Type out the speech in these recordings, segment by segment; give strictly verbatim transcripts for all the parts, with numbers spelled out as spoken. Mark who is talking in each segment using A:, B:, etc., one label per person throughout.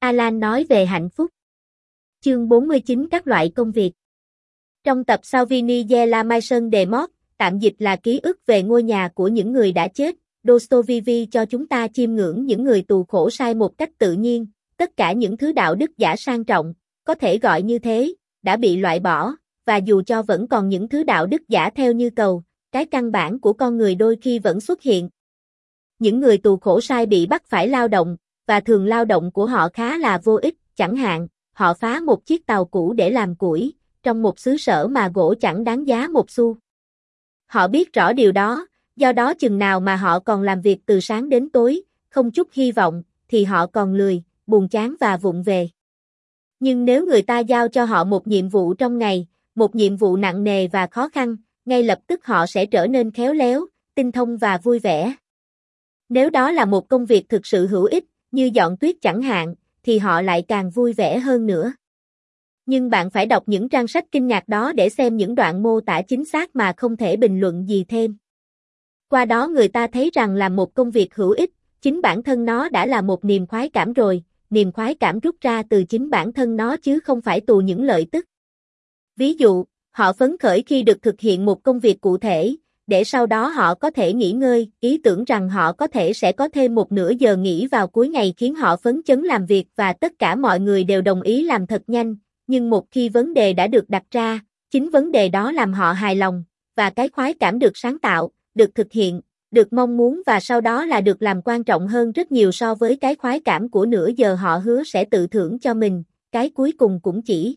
A: Alan nói về hạnh phúc. Chương bốn mươi chín Các loại công việc. Trong tập Souvenir de la Maison des Morts, tạm dịch là ký ức về ngôi nhà của những người đã chết, Dostoevsky cho chúng ta chiêm ngưỡng những người tù khổ sai một cách tự nhiên, tất cả những thứ đạo đức giả sang trọng, có thể gọi như thế, đã bị loại bỏ, và dù cho vẫn còn những thứ đạo đức giả theo như cầu, cái căn bản của con người đôi khi vẫn xuất hiện. Những người tù khổ sai bị bắt phải lao động, và thường lao động của họ khá là vô ích, chẳng hạn, họ phá một chiếc tàu cũ để làm củi, trong một xứ sở mà gỗ chẳng đáng giá một xu. Họ biết rõ điều đó, do đó chừng nào mà họ còn làm việc từ sáng đến tối, không chút hy vọng, thì họ còn lười, buồn chán và vụng về. Nhưng nếu người ta giao cho họ một nhiệm vụ trong ngày, một nhiệm vụ nặng nề và khó khăn, ngay lập tức họ sẽ trở nên khéo léo, tinh thông và vui vẻ. Nếu đó là một công việc thực sự hữu ích, như dọn tuyết chẳng hạn, thì họ lại càng vui vẻ hơn nữa. Nhưng bạn phải đọc những trang sách kinh ngạc đó để xem những đoạn mô tả chính xác mà không thể bình luận gì thêm. Qua đó người ta thấy rằng làm một công việc hữu ích, chính bản thân nó đã là một niềm khoái cảm rồi, niềm khoái cảm rút ra từ chính bản thân nó chứ không phải từ những lợi tức. Ví dụ, họ phấn khởi khi được thực hiện một công việc cụ thể, để sau đó họ có thể nghỉ ngơi, ý tưởng rằng họ có thể sẽ có thêm một nửa giờ nghỉ vào cuối ngày khiến họ phấn chấn làm việc và tất cả mọi người đều đồng ý làm thật nhanh, nhưng một khi vấn đề đã được đặt ra, chính vấn đề đó làm họ hài lòng, và cái khoái cảm được sáng tạo, được thực hiện, được mong muốn và sau đó là được làm quan trọng hơn rất nhiều so với cái khoái cảm của nửa giờ họ hứa sẽ tự thưởng cho mình, cái cuối cùng cũng chỉ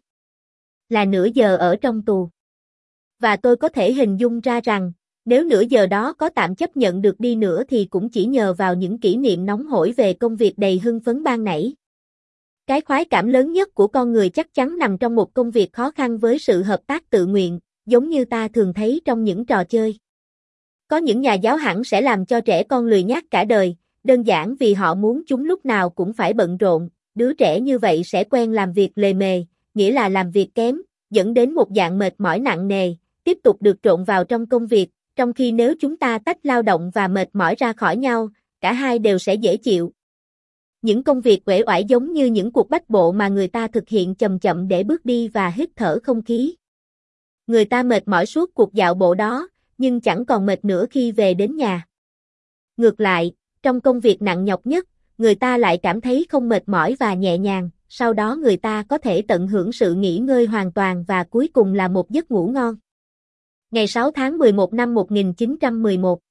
A: là nửa giờ ở trong tù. Và tôi có thể hình dung ra rằng, nếu nửa giờ đó có tạm chấp nhận được đi nữa thì cũng chỉ nhờ vào những kỷ niệm nóng hổi về công việc đầy hưng phấn ban nãy. Cái khoái cảm lớn nhất của con người chắc chắn nằm trong một công việc khó khăn với sự hợp tác tự nguyện, giống như ta thường thấy trong những trò chơi. Có những nhà giáo hẳn sẽ làm cho trẻ con lười nhác cả đời, đơn giản vì họ muốn chúng lúc nào cũng phải bận rộn, đứa trẻ như vậy sẽ quen làm việc lề mề, nghĩa là làm việc kém, dẫn đến một dạng mệt mỏi nặng nề, tiếp tục được trộn vào trong công việc, trong khi nếu chúng ta tách lao động và mệt mỏi ra khỏi nhau, cả hai đều sẽ dễ chịu. Những công việc uể oải giống như những cuộc bách bộ mà người ta thực hiện chậm chậm để bước đi và hít thở không khí. Người ta mệt mỏi suốt cuộc dạo bộ đó, nhưng chẳng còn mệt nữa khi về đến nhà. Ngược lại, trong công việc nặng nhọc nhất, người ta lại cảm thấy không mệt mỏi và nhẹ nhàng, sau đó người ta có thể tận hưởng sự nghỉ ngơi hoàn toàn và cuối cùng là một giấc ngủ ngon. Ngày sáu tháng mười một năm một nghìn chín trăm mười một